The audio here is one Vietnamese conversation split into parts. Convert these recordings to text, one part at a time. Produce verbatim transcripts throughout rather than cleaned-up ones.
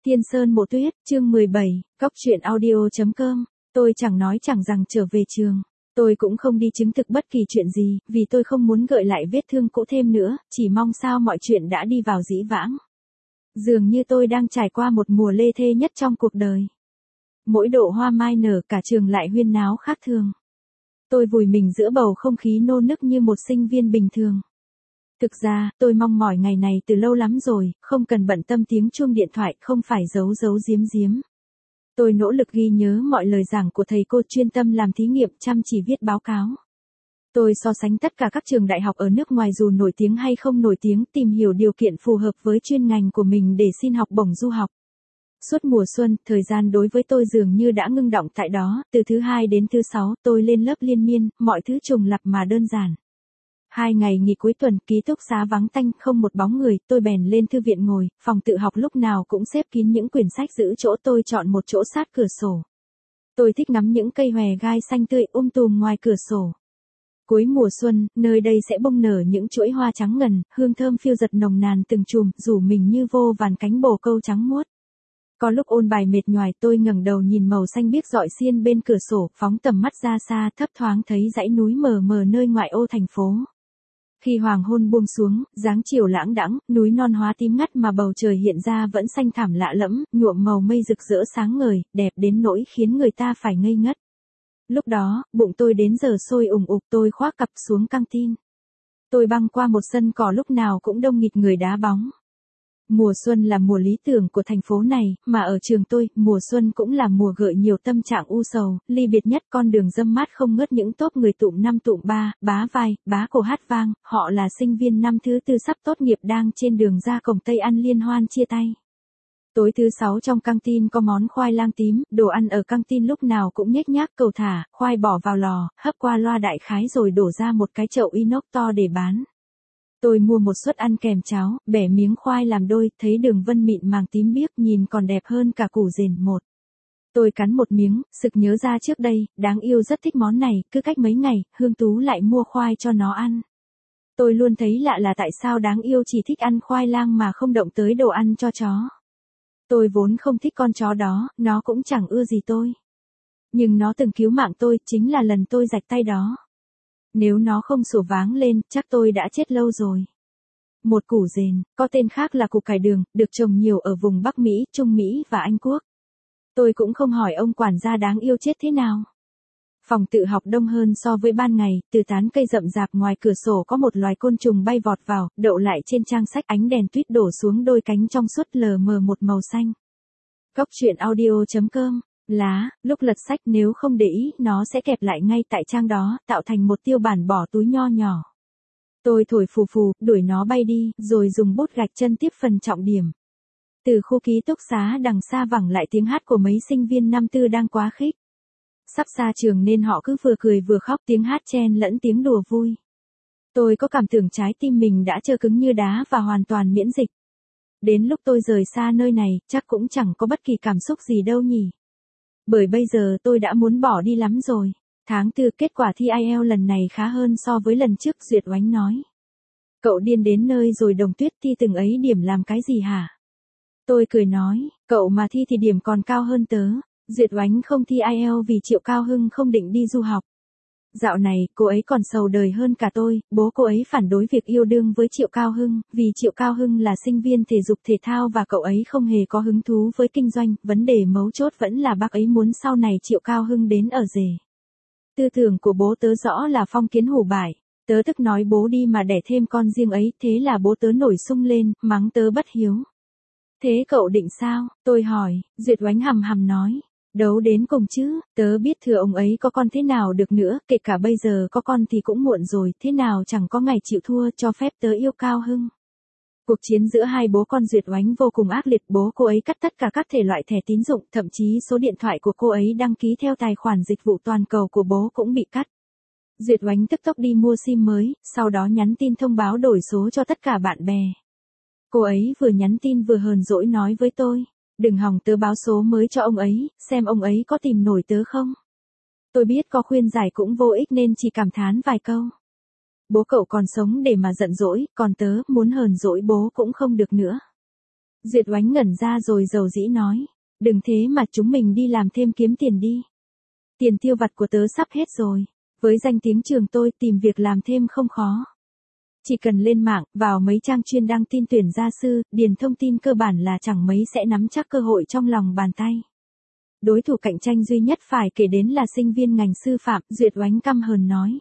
Tiên Sơn Mộ Tuyết, chương mười bảy, Cóc truyện audio.com. Tôi chẳng nói chẳng rằng trở về trường. Tôi cũng không đi chứng thực bất kỳ chuyện gì, vì tôi không muốn gợi lại vết thương cũ thêm nữa, chỉ mong sao mọi chuyện đã đi vào dĩ vãng. Dường như tôi đang trải qua một mùa lê thê nhất trong cuộc đời. Mỗi độ hoa mai nở cả trường lại huyên náo khác thường. Tôi vùi mình giữa bầu không khí nô nức như một sinh viên bình thường. Thực ra, tôi mong mỏi ngày này từ lâu lắm rồi, không cần bận tâm tiếng chuông điện thoại, không phải giấu giấu giếm giếm. Tôi nỗ lực ghi nhớ mọi lời giảng của thầy cô, chuyên tâm làm thí nghiệm, chăm chỉ viết báo cáo. Tôi so sánh tất cả các trường đại học ở nước ngoài dù nổi tiếng hay không nổi tiếng, tìm hiểu điều kiện phù hợp với chuyên ngành của mình để xin học bổng du học. Suốt mùa xuân, thời gian đối với tôi dường như đã ngưng đọng tại đó, từ thứ hai đến thứ sáu, tôi lên lớp liên miên, mọi thứ trùng lặp mà đơn giản. Hai ngày nghỉ cuối tuần, ký túc xá vắng tanh, không một bóng người, tôi bèn lên thư viện ngồi, phòng tự học lúc nào cũng xếp kín những quyển sách, giữ chỗ tôi chọn một chỗ sát cửa sổ. Tôi thích ngắm những cây hòe gai xanh tươi um tùm ngoài cửa sổ. Cuối mùa xuân, nơi đây sẽ bông nở những chuỗi hoa trắng ngần, hương thơm phiêu dật nồng nàn từng chùm, rủ mình như vô vàn cánh bồ câu trắng muốt. Có lúc ôn bài mệt nhoài, tôi ngẩng đầu nhìn màu xanh biếc rọi xiên bên cửa sổ, phóng tầm mắt ra xa, thấp thoáng thấy dãy núi mờ mờ nơi ngoại ô thành phố. Khi hoàng hôn buông xuống, dáng chiều lãng đãng, núi non hóa tím ngắt mà bầu trời hiện ra vẫn xanh thẳm lạ lẫm, nhuộm màu mây rực rỡ sáng ngời, đẹp đến nỗi khiến người ta phải ngây ngất. Lúc đó, bụng tôi đến giờ sôi ủng ục, tôi khoác cặp xuống căng tin. Tôi băng qua một sân cỏ lúc nào cũng đông nghịt người đá bóng. Mùa xuân là mùa lý tưởng của thành phố này, mà ở trường tôi, mùa xuân cũng là mùa gợi nhiều tâm trạng u sầu, ly biệt nhất. Con đường râm mát không ngớt những tốp người tụm năm tụm ba, bá vai, bá cổ hát vang, họ là sinh viên năm thứ tư sắp tốt nghiệp đang trên đường ra cổng Tây ăn liên hoan chia tay. Tối thứ sáu trong căng tin có món khoai lang tím, đồ ăn ở căng tin lúc nào cũng nhếch nhác cầu thả, khoai bỏ vào lò, hấp qua loa đại khái rồi đổ ra một cái chậu inox to để bán. Tôi mua một suất ăn kèm cháo, bẻ miếng khoai làm đôi, thấy đường vân mịn màng tím biếc nhìn còn đẹp hơn cả củ dền một. Tôi cắn một miếng, sực nhớ ra trước đây, đáng yêu rất thích món này, cứ cách mấy ngày, Hương Tú lại mua khoai cho nó ăn. Tôi luôn thấy lạ là tại sao đáng yêu chỉ thích ăn khoai lang mà không động tới đồ ăn cho chó. Tôi vốn không thích con chó đó, nó cũng chẳng ưa gì tôi. Nhưng nó từng cứu mạng tôi, chính là lần tôi rạch tay đó. Nếu nó không sủa váng lên, chắc tôi đã chết lâu rồi. Một củ dền, có tên khác là củ cải đường, được trồng nhiều ở vùng Bắc Mỹ, Trung Mỹ và Anh Quốc. Tôi cũng không hỏi ông quản gia đáng yêu chết thế nào. Phòng tự học đông hơn so với ban ngày, từ tán cây rậm rạp ngoài cửa sổ có một loài côn trùng bay vọt vào, đậu lại trên trang sách, ánh đèn tuyết đổ xuống đôi cánh trong suốt lờ mờ một màu xanh. Cóc truyện audio.com. Lá, lúc lật sách nếu không để ý, nó sẽ kẹp lại ngay tại trang đó, tạo thành một tiêu bản bỏ túi nho nhỏ. Tôi thổi phù phù, đuổi nó bay đi, rồi dùng bút gạch chân tiếp phần trọng điểm. Từ khu ký túc xá đằng xa vẳng lại tiếng hát của mấy sinh viên năm tư đang quá khích. Sắp xa trường nên họ cứ vừa cười vừa khóc, tiếng hát chen lẫn tiếng đùa vui. Tôi có cảm tưởng trái tim mình đã trơ cứng như đá và hoàn toàn miễn dịch. Đến lúc tôi rời xa nơi này, chắc cũng chẳng có bất kỳ cảm xúc gì đâu nhỉ. Bởi bây giờ tôi đã muốn bỏ đi lắm rồi. Tháng tư, kết quả thi ai eo lần này khá hơn so với lần trước, Duyệt Oánh nói. Cậu điên đến nơi rồi Đồng Tuyết, thi từng ấy điểm làm cái gì hả? Tôi cười nói, cậu mà thi thì điểm còn cao hơn tớ. Duyệt Oánh không thi ai eo vì Triệu Cao Hưng không định đi du học. Dạo này, cô ấy còn sầu đời hơn cả tôi, bố cô ấy phản đối việc yêu đương với Triệu Cao Hưng, vì Triệu Cao Hưng là sinh viên thể dục thể thao và cậu ấy không hề có hứng thú với kinh doanh, vấn đề mấu chốt vẫn là bác ấy muốn sau này Triệu Cao Hưng đến ở rể. Tư tưởng của bố tớ rõ là phong kiến hủ bại, tớ tức nói bố đi mà đẻ thêm con riêng ấy, thế là bố tớ nổi sung lên, mắng tớ bất hiếu. Thế cậu định sao? Tôi hỏi, Duyệt Oánh hầm hầm nói. Đấu đến cùng chứ, tớ biết thừa ông ấy có con thế nào được nữa, kể cả bây giờ có con thì cũng muộn rồi, thế nào chẳng có ngày chịu thua, cho phép tớ yêu Cao Hưng. Cuộc chiến giữa hai bố con Duyệt Oánh vô cùng ác liệt, bố cô ấy cắt tất cả các thể loại thẻ tín dụng, thậm chí số điện thoại của cô ấy đăng ký theo tài khoản dịch vụ toàn cầu của bố cũng bị cắt. Duyệt Oánh tức tốc đi mua sim mới, sau đó nhắn tin thông báo đổi số cho tất cả bạn bè. Cô ấy vừa nhắn tin vừa hờn dỗi nói với tôi. Đừng hòng tớ báo số mới cho ông ấy, xem ông ấy có tìm nổi tớ không. Tôi biết có khuyên giải cũng vô ích nên chỉ cảm thán vài câu. Bố cậu còn sống để mà giận dỗi, còn tớ muốn hờn dỗi bố cũng không được nữa. Duyệt Oánh ngẩn ra rồi dầu dĩ nói. Đừng thế mà chúng mình đi làm thêm kiếm tiền đi. Tiền tiêu vặt của tớ sắp hết rồi. Với danh tiếng trường tôi tìm việc làm thêm không khó. Chỉ cần lên mạng, vào mấy trang chuyên đăng tin tuyển gia sư, điền thông tin cơ bản là chẳng mấy sẽ nắm chắc cơ hội trong lòng bàn tay. Đối thủ cạnh tranh duy nhất phải kể đến là sinh viên ngành sư phạm, Duyệt Oánh căm hờn nói.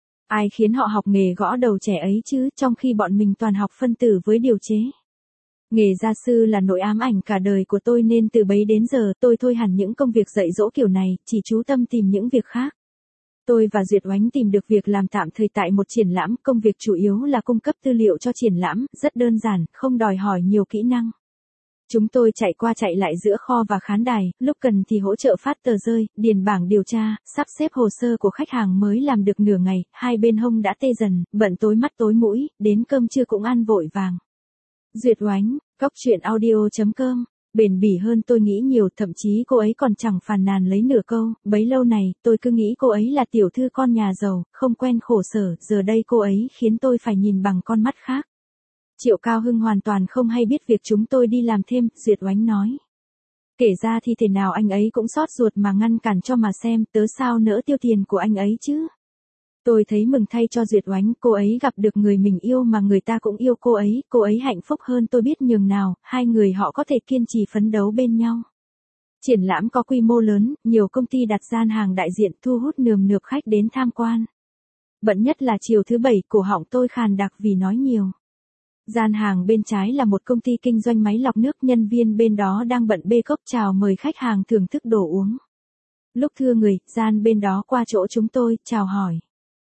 Ai khiến họ học nghề gõ đầu trẻ ấy chứ, trong khi bọn mình toàn học phân tử với điều chế. Nghề gia sư là nỗi ám ảnh cả đời của tôi nên từ bấy đến giờ tôi thôi hẳn những công việc dạy dỗ kiểu này, chỉ chú tâm tìm những việc khác. Tôi và Duyệt Oánh tìm được việc làm tạm thời tại một triển lãm, công việc chủ yếu là cung cấp tư liệu cho triển lãm, rất đơn giản, không đòi hỏi nhiều kỹ năng. Chúng tôi chạy qua chạy lại giữa kho và khán đài, lúc cần thì hỗ trợ phát tờ rơi, điền bảng điều tra, sắp xếp hồ sơ của khách hàng mới làm được nửa ngày, hai bên hông đã tê dần, bận tối mắt tối mũi, đến cơm trưa cũng ăn vội vàng. Duyệt Oánh, cóc truyện audio chấm com. Bền bỉ hơn tôi nghĩ nhiều, thậm chí cô ấy còn chẳng phàn nàn lấy nửa câu, bấy lâu này, tôi cứ nghĩ cô ấy là tiểu thư con nhà giàu, không quen khổ sở, giờ đây cô ấy khiến tôi phải nhìn bằng con mắt khác. Triệu Cao Hưng hoàn toàn không hay biết việc chúng tôi đi làm thêm, Duyệt Oánh nói. Kể ra thì thế nào anh ấy cũng xót ruột mà ngăn cản cho mà xem, tớ sao nỡ tiêu tiền của anh ấy chứ. Tôi thấy mừng thay cho Duyệt Oánh, cô ấy gặp được người mình yêu mà người ta cũng yêu cô ấy, cô ấy hạnh phúc hơn tôi biết nhường nào, hai người họ có thể kiên trì phấn đấu bên nhau. Triển lãm có quy mô lớn, nhiều công ty đặt gian hàng đại diện thu hút nườm nượp khách đến tham quan. Bận nhất là chiều thứ bảy, cổ họng tôi khàn đặc vì nói nhiều. Gian hàng bên trái là một công ty kinh doanh máy lọc nước, nhân viên bên đó đang bận bê cốc chào mời khách hàng thưởng thức đồ uống. Lúc thưa người, gian bên đó qua chỗ chúng tôi, chào hỏi.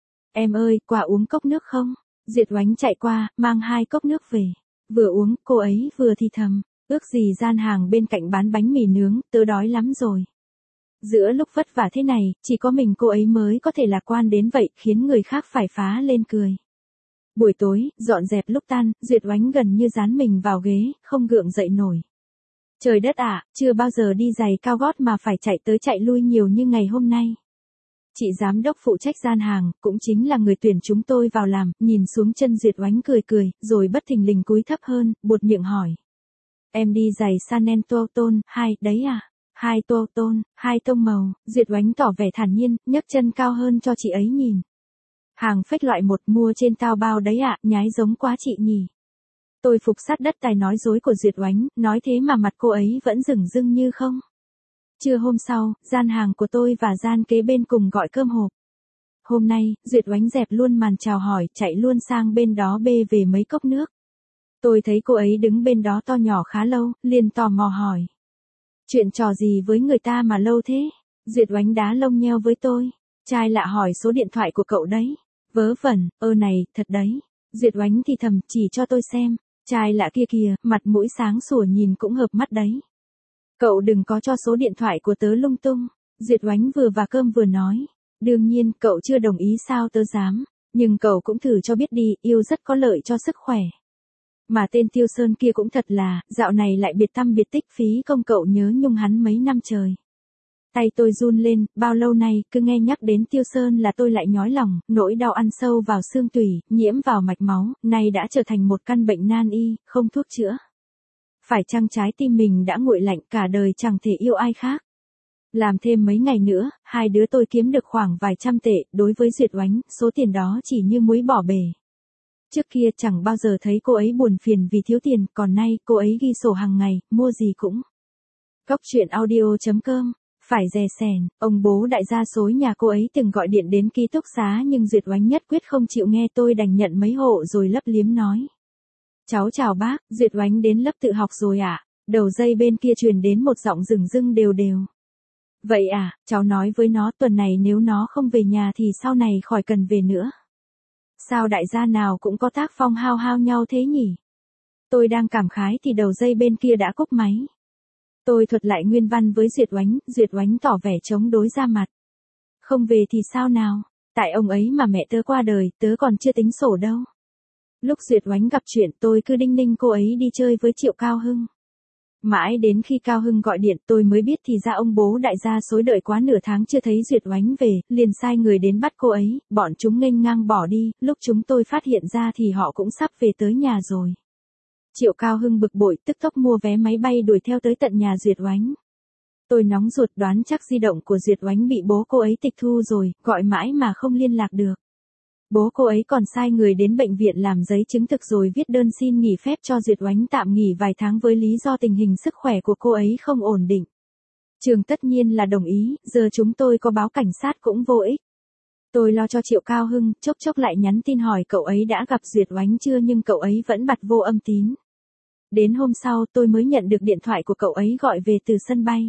Em ơi, qua uống cốc nước không? Duyệt Oánh chạy qua, mang hai cốc nước về. Vừa uống, cô ấy vừa thì thầm, ước gì gian hàng bên cạnh bán bánh mì nướng, tớ đói lắm rồi. Giữa lúc vất vả thế này, chỉ có mình cô ấy mới có thể lạc quan đến vậy, khiến người khác phải phá lên cười. Buổi tối, dọn dẹp lúc tan, Duyệt Oánh gần như dán mình vào ghế, không gượng dậy nổi. Trời đất ạ, chưa bao giờ đi giày cao gót mà phải chạy tới chạy lui nhiều như ngày hôm nay. Chị giám đốc phụ trách gian hàng, cũng chính là người tuyển chúng tôi vào làm, nhìn xuống chân Duyệt Oánh cười cười, rồi bất thình lình cúi thấp hơn, buột miệng hỏi. Em đi giày Chanel Tô Tôn, hai, đấy à? Hai Tô Tôn, hai tông màu, Duyệt Oánh tỏ vẻ thản nhiên, nhấc chân cao hơn cho chị ấy nhìn. Hàng phách loại một mua trên tao bao đấy ạ, nhái giống quá chị nhỉ. Tôi phục sát đất tài nói dối của Duyệt Oánh, nói thế mà mặt cô ấy vẫn rừng rưng như không. Trưa hôm sau, gian hàng của tôi và gian kế bên cùng gọi cơm hộp. Hôm nay, Duyệt Oánh dẹp luôn màn chào hỏi, chạy luôn sang bên đó bê về mấy cốc nước. Tôi thấy cô ấy đứng bên đó to nhỏ khá lâu, liền tò mò hỏi. Chuyện trò gì với người ta mà lâu thế? Duyệt Oánh đá lông nheo với tôi. Trai lạ hỏi số điện thoại của cậu đấy. Vớ vẩn, ơ này, thật đấy. Duyệt Oánh thì thầm, chỉ cho tôi xem. Trai lạ kia kìa, mặt mũi sáng sủa nhìn cũng hợp mắt đấy. Cậu đừng có cho số điện thoại của tớ lung tung. Duyệt Oánh vừa và cơm vừa nói. Đương nhiên, cậu chưa đồng ý sao tớ dám. Nhưng cậu cũng thử cho biết đi, yêu rất có lợi cho sức khỏe. Mà tên Tiêu Sơn kia cũng thật là, dạo này lại biệt tăm biệt tích, phí công cậu nhớ nhung hắn mấy năm trời. Tay tôi run lên, bao lâu nay, cứ nghe nhắc đến Tiêu Sơn là tôi lại nhói lòng, nỗi đau ăn sâu vào xương tủy, nhiễm vào mạch máu, nay đã trở thành một căn bệnh nan y, không thuốc chữa. Phải chăng trái tim mình đã nguội lạnh, cả đời chẳng thể yêu ai khác. Làm thêm mấy ngày nữa, hai đứa tôi kiếm được khoảng vài trăm tệ, đối với Duyệt Oánh, số tiền đó chỉ như muối bỏ bể. Trước kia chẳng bao giờ thấy cô ấy buồn phiền vì thiếu tiền, còn nay cô ấy ghi sổ hàng ngày, mua gì cũng. Cóc truyện audio chấm com. Phải dè sẻn, ông bố đại gia xối nhà cô ấy từng gọi điện đến ký túc xá nhưng Duyệt Oánh nhất quyết không chịu nghe, tôi đành nhận mấy hộ rồi lấp liếm nói. Cháu chào bác, Duyệt Oánh đến lớp tự học rồi ạ. À? Đầu dây bên kia truyền đến một giọng rừng rưng đều đều. Vậy à, cháu nói với nó tuần này nếu nó không về nhà thì sau này khỏi cần về nữa. Sao đại gia nào cũng có tác phong hao hao nhau thế nhỉ? Tôi đang cảm khái thì đầu dây bên kia đã cúp máy. Tôi thuật lại nguyên văn với Duyệt Oánh, Duyệt Oánh tỏ vẻ chống đối ra mặt. Không về thì sao nào? Tại ông ấy mà mẹ tớ qua đời, tớ còn chưa tính sổ đâu. Lúc Duyệt Oánh gặp chuyện tôi cứ đinh ninh cô ấy đi chơi với Triệu Cao Hưng. Mãi đến khi Cao Hưng gọi điện tôi mới biết thì ra ông bố đại gia xối đợi quá nửa tháng chưa thấy Duyệt Oánh về, liền sai người đến bắt cô ấy, bọn chúng nghênh ngang bỏ đi, lúc chúng tôi phát hiện ra thì họ cũng sắp về tới nhà rồi. Triệu Cao Hưng bực bội tức tốc mua vé máy bay đuổi theo tới tận nhà Duyệt Oánh. Tôi nóng ruột đoán chắc di động của Duyệt Oánh bị bố cô ấy tịch thu rồi, gọi mãi mà không liên lạc được. Bố cô ấy còn sai người đến bệnh viện làm giấy chứng thực rồi viết đơn xin nghỉ phép cho Duyệt Oánh tạm nghỉ vài tháng với lý do tình hình sức khỏe của cô ấy không ổn định. Trường tất nhiên là đồng ý, giờ chúng tôi có báo cảnh sát cũng vô ích. Tôi lo cho Triệu Cao Hưng, chốc chốc lại nhắn tin hỏi cậu ấy đã gặp Duyệt Oánh chưa nhưng cậu ấy vẫn bặt vô âm tín. Đến hôm sau tôi mới nhận được điện thoại của cậu ấy gọi về từ sân bay.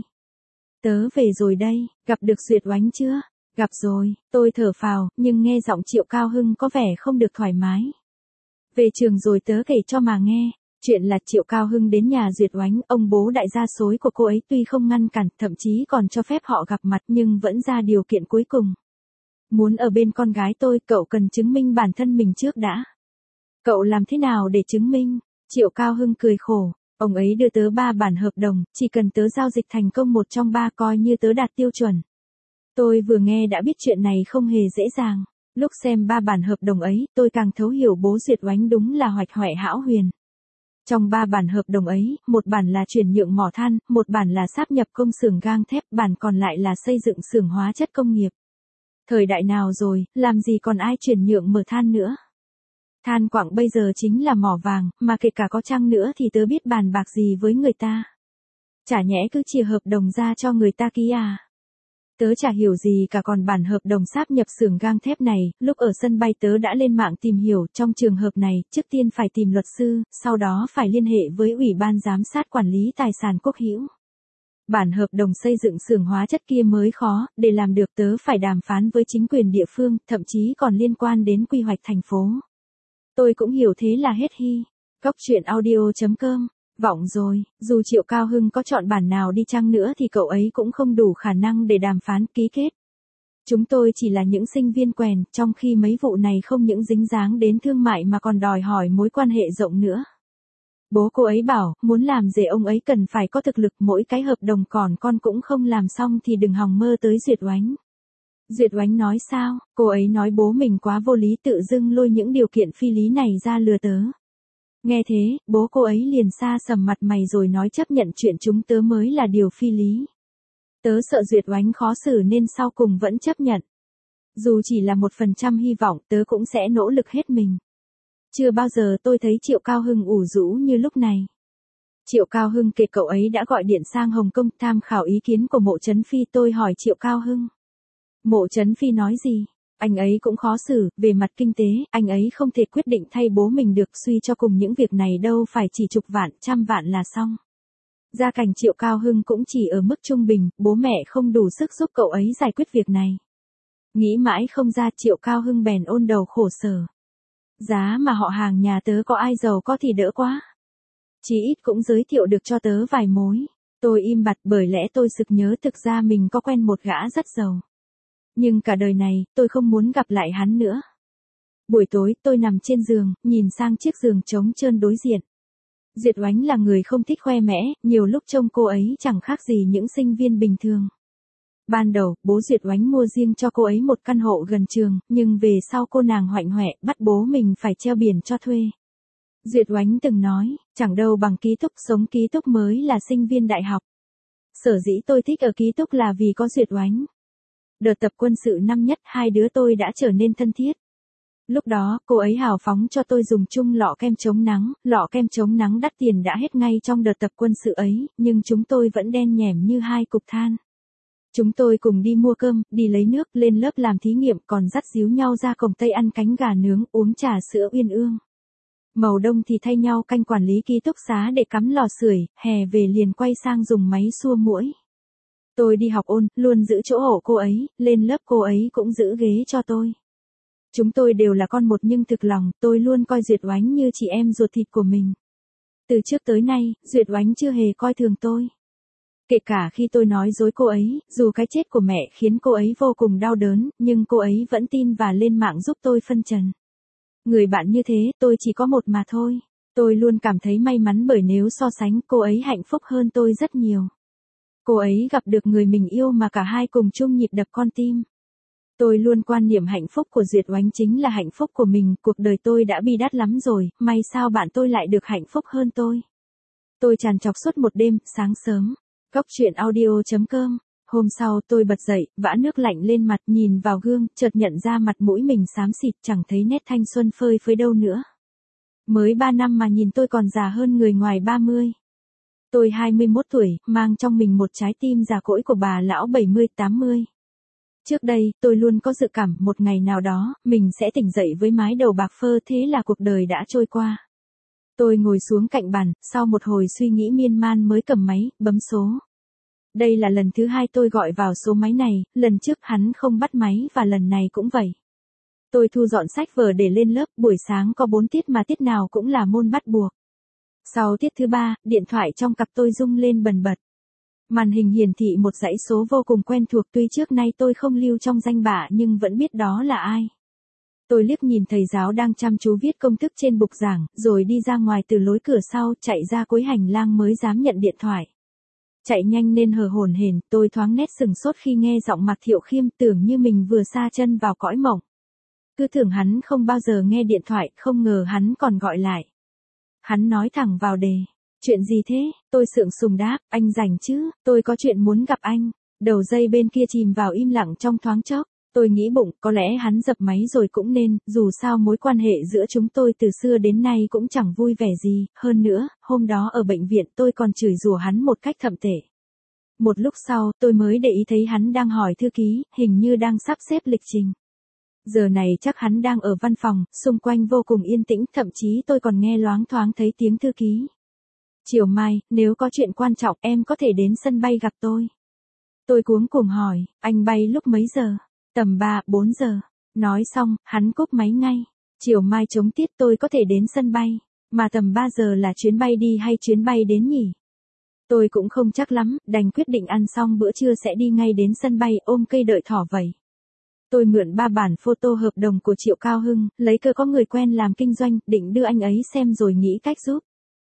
Tớ về rồi đây, gặp được Duyệt Oánh chưa? Gặp rồi, tôi thở phào, nhưng nghe giọng Triệu Cao Hưng có vẻ không được thoải mái. Về trường rồi tớ kể cho mà nghe. Chuyện là Triệu Cao Hưng đến nhà Duyệt Oánh, ông bố đại gia xối của cô ấy tuy không ngăn cản, thậm chí còn cho phép họ gặp mặt nhưng vẫn ra điều kiện cuối cùng. Muốn ở bên con gái tôi, cậu cần chứng minh bản thân mình trước đã. Cậu làm thế nào để chứng minh? Triệu Cao Hưng cười khổ. Ông ấy đưa tớ ba bản hợp đồng, chỉ cần tớ giao dịch thành công một trong ba coi như tớ đạt tiêu chuẩn. Tôi vừa nghe đã biết chuyện này không hề dễ dàng. Lúc xem ba bản hợp đồng ấy, tôi càng thấu hiểu bố Duyệt Oánh đúng là hoạch hoẹ hão huyền. Trong ba bản hợp đồng ấy, một bản là chuyển nhượng mỏ than, một bản là sáp nhập công xưởng gang thép, bản còn lại là xây dựng xưởng hóa chất công nghiệp. Thời đại nào rồi, làm gì còn ai chuyển nhượng mở than nữa. Than quặng bây giờ chính là mỏ vàng, mà kể cả có chăng nữa thì tớ biết bàn bạc gì với người ta. Chả nhẽ cứ chia hợp đồng ra cho người ta ký à. Tớ chả hiểu gì cả còn bản hợp đồng sáp nhập xưởng gang thép này, lúc ở sân bay tớ đã lên mạng tìm hiểu, trong trường hợp này, trước tiên phải tìm luật sư, sau đó phải liên hệ với Ủy ban Giám sát Quản lý Tài sản Quốc hữu. Bản hợp đồng xây dựng xưởng hóa chất kia mới khó, để làm được tớ phải đàm phán với chính quyền địa phương, thậm chí còn liên quan đến quy hoạch thành phố. Tôi cũng hiểu thế là hết hi. Góc truyện audio chấm com. Vọng rồi, dù Triệu Cao Hưng có chọn bản nào đi chăng nữa thì cậu ấy cũng không đủ khả năng để đàm phán ký kết. Chúng tôi chỉ là những sinh viên quèn, trong khi mấy vụ này không những dính dáng đến thương mại mà còn đòi hỏi mối quan hệ rộng nữa. Bố cô ấy bảo, muốn làm rể ông ấy cần phải có thực lực, mỗi cái hợp đồng còn con cũng không làm xong thì đừng hòng mơ tới Duyệt Oánh. Duyệt Oánh nói sao, cô ấy nói bố mình quá vô lý tự dưng lôi những điều kiện phi lý này ra lừa tớ. Nghe thế, bố cô ấy liền xa sầm mặt mày rồi nói chấp nhận chuyện chúng tớ mới là điều phi lý. Tớ sợ Duyệt Oánh khó xử nên sau cùng vẫn chấp nhận. Dù chỉ là một phần trăm hy vọng tớ cũng sẽ nỗ lực hết mình. Chưa bao giờ tôi thấy Triệu Cao Hưng ủ rũ như lúc này. Triệu Cao Hưng kể cậu ấy đã gọi điện sang Hồng Kông tham khảo ý kiến của Mộ Chấn Phi. Tôi hỏi Triệu Cao Hưng. Mộ Chấn Phi nói gì? Anh ấy cũng khó xử, về mặt kinh tế, anh ấy không thể quyết định thay bố mình được, suy cho cùng những việc này đâu phải chỉ chục vạn, trăm vạn là xong. Gia cảnh Triệu Cao Hưng cũng chỉ ở mức trung bình, bố mẹ không đủ sức giúp cậu ấy giải quyết việc này. Nghĩ mãi không ra, Triệu Cao Hưng bèn ôn đầu khổ sở. Giá mà họ hàng nhà tớ có ai giàu có thì đỡ quá. Chí ít cũng giới thiệu được cho tớ vài mối. Tôi im bặt bởi lẽ tôi sực nhớ thực ra mình có quen một gã rất giàu. Nhưng cả đời này, tôi không muốn gặp lại hắn nữa. Buổi tối, tôi nằm trên giường, nhìn sang chiếc giường trống trơn đối diện. Duyệt Oánh là người không thích khoe mẽ, nhiều lúc trông cô ấy chẳng khác gì những sinh viên bình thường. Ban đầu, bố Duyệt Oánh mua riêng cho cô ấy một căn hộ gần trường, nhưng về sau cô nàng hoạnh hoẹ, bắt bố mình phải treo biển cho thuê. Duyệt Oánh từng nói, chẳng đâu bằng ký túc, sống ký túc mới là sinh viên đại học. Sở dĩ tôi thích ở ký túc là vì có Duyệt Oánh. Đợt tập quân sự năm nhất, hai đứa tôi đã trở nên thân thiết. Lúc đó, cô ấy hào phóng cho tôi dùng chung lọ kem chống nắng, lọ kem chống nắng đắt tiền đã hết ngay trong đợt tập quân sự ấy, nhưng chúng tôi vẫn đen nhẻm như hai cục than. Chúng tôi cùng đi mua cơm, đi lấy nước, lên lớp làm thí nghiệm, còn dắt díu nhau ra cổng Tây ăn cánh gà nướng, uống trà sữa uyên ương. Màu đông thì thay nhau canh quản lý ký túc xá để cắm lò sưởi, hè về liền quay sang dùng máy xua muỗi. Tôi đi học ôn, luôn giữ chỗ ổ cô ấy, lên lớp cô ấy cũng giữ ghế cho tôi. Chúng tôi đều là con một nhưng thực lòng, tôi luôn coi Duyệt Oánh như chị em ruột thịt của mình. Từ trước tới nay, Duyệt Oánh chưa hề coi thường tôi. Kể cả khi tôi nói dối cô ấy, dù cái chết của mẹ khiến cô ấy vô cùng đau đớn, nhưng cô ấy vẫn tin và lên mạng giúp tôi phân trần. Người bạn như thế, tôi chỉ có một mà thôi. Tôi luôn cảm thấy may mắn bởi nếu so sánh, cô ấy hạnh phúc hơn tôi rất nhiều. Cô ấy gặp được người mình yêu mà cả hai cùng chung nhịp đập con tim. Tôi luôn quan niệm hạnh phúc của Duyệt Oánh chính là hạnh phúc của mình, cuộc đời tôi đã bi đát lắm rồi, may sao bạn tôi lại được hạnh phúc hơn tôi. Tôi trằn trọc suốt một đêm, sáng sớm. Cóc truyện audio chấm com. Hôm sau tôi bật dậy, vã nước lạnh lên mặt, nhìn vào gương, chợt nhận ra mặt mũi mình xám xịt, chẳng thấy nét thanh xuân phơi phới đâu nữa. Mới ba năm mà nhìn tôi còn già hơn người ngoài ba mươi. Tôi hai mươi mốt tuổi, mang trong mình một trái tim già cỗi của bà lão bảy mươi tám mươi. Trước đây, tôi luôn có dự cảm một ngày nào đó, mình sẽ tỉnh dậy với mái đầu bạc phơ, thế là cuộc đời đã trôi qua. Tôi ngồi xuống cạnh bàn, sau một hồi suy nghĩ miên man mới cầm máy, bấm số. Đây là lần thứ hai tôi gọi vào số máy này, lần trước hắn không bắt máy và lần này cũng vậy. Tôi thu dọn sách vở để lên lớp, buổi sáng có bốn tiết mà tiết nào cũng là môn bắt buộc. Sau tiết thứ ba, điện thoại trong cặp tôi rung lên bần bật. Màn hình hiển thị một dãy số vô cùng quen thuộc, tuy trước nay tôi không lưu trong danh bạ nhưng vẫn biết đó là ai. Tôi liếc nhìn thầy giáo đang chăm chú viết công thức trên bục giảng, rồi đi ra ngoài từ lối cửa sau, chạy ra cuối hành lang mới dám nhận điện thoại. Chạy nhanh nên hờ hổn hển, tôi thoáng nét sừng sốt khi nghe giọng Mạc Thiệu Khiêm, tưởng như mình vừa sa chân vào cõi mộng. Cứ tưởng hắn không bao giờ nghe điện thoại, không ngờ hắn còn gọi lại. Hắn nói thẳng vào đề. Chuyện gì thế? Tôi sượng sùng đáp, anh rảnh chứ, tôi có chuyện muốn gặp anh. Đầu dây bên kia chìm vào im lặng trong thoáng chốc. Tôi nghĩ bụng, có lẽ hắn dập máy rồi cũng nên, dù sao mối quan hệ giữa chúng tôi từ xưa đến nay cũng chẳng vui vẻ gì, hơn nữa, hôm đó ở bệnh viện tôi còn chửi rủa hắn một cách thậm tệ. Một lúc sau, tôi mới để ý thấy hắn đang hỏi thư ký, hình như đang sắp xếp lịch trình. Giờ này chắc hắn đang ở văn phòng, xung quanh vô cùng yên tĩnh, thậm chí tôi còn nghe loáng thoáng thấy tiếng thư ký. Chiều mai, nếu có chuyện quan trọng em có thể đến sân bay gặp tôi. Tôi cuống cuồng hỏi, anh bay lúc mấy giờ? Tầm ba, bốn giờ. Nói xong, hắn cúp máy ngay. Chiều mai chống tiết tôi có thể đến sân bay. Mà tầm ba giờ là chuyến bay đi hay chuyến bay đến nhỉ? Tôi cũng không chắc lắm, đành quyết định ăn xong bữa trưa sẽ đi ngay đến sân bay, ôm cây đợi thỏ vậy. Tôi mượn ba bản photo hợp đồng của Triệu Cao Hưng, lấy cớ có người quen làm kinh doanh, định đưa anh ấy xem rồi nghĩ cách giúp.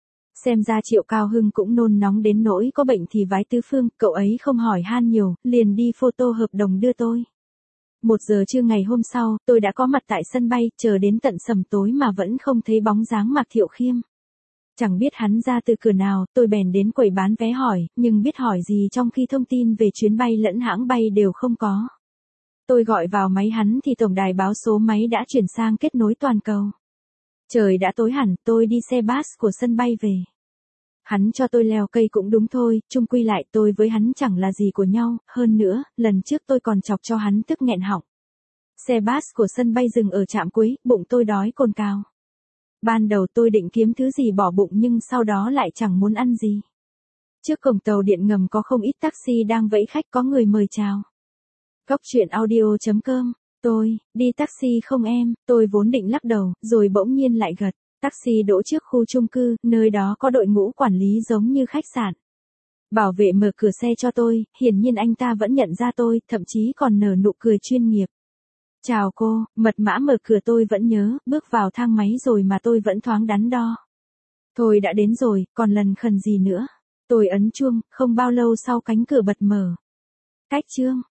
Xem ra Triệu Cao Hưng cũng nôn nóng đến nỗi có bệnh thì vái tứ phương, cậu ấy không hỏi han nhiều, liền đi photo hợp đồng đưa tôi. Một giờ trưa ngày hôm sau, tôi đã có mặt tại sân bay, chờ đến tận sầm tối mà vẫn không thấy bóng dáng Mạc Thiệu Khiêm. Chẳng biết hắn ra từ cửa nào, tôi bèn đến quầy bán vé hỏi, nhưng biết hỏi gì trong khi thông tin về chuyến bay lẫn hãng bay đều không có. Tôi gọi vào máy hắn thì tổng đài báo số máy đã chuyển sang kết nối toàn cầu. Trời đã tối hẳn, tôi đi xe bus của sân bay về. Hắn cho tôi leo cây cũng đúng thôi, chung quy lại tôi với hắn chẳng là gì của nhau, hơn nữa, lần trước tôi còn chọc cho hắn tức nghẹn họng. Xe bus của sân bay dừng ở trạm cuối, bụng tôi đói cồn cào. Ban đầu tôi định kiếm thứ gì bỏ bụng nhưng sau đó lại chẳng muốn ăn gì. Trước cổng tàu điện ngầm có không ít taxi đang vẫy khách, có người mời chào. Cóc truyện audio chấm com. Tôi, đi taxi không em, tôi vốn định lắc đầu, rồi bỗng nhiên lại gật. Taxi đỗ trước khu chung cư, nơi đó có đội ngũ quản lý giống như khách sạn. Bảo vệ mở cửa xe cho tôi, hiển nhiên anh ta vẫn nhận ra tôi, thậm chí còn nở nụ cười chuyên nghiệp. Chào cô, mật mã mở cửa tôi vẫn nhớ, bước vào thang máy rồi mà tôi vẫn thoáng đắn đo. Thôi đã đến rồi, còn lần khần gì nữa. Tôi ấn chuông, không bao lâu sau cánh cửa bật mở. Cách chương.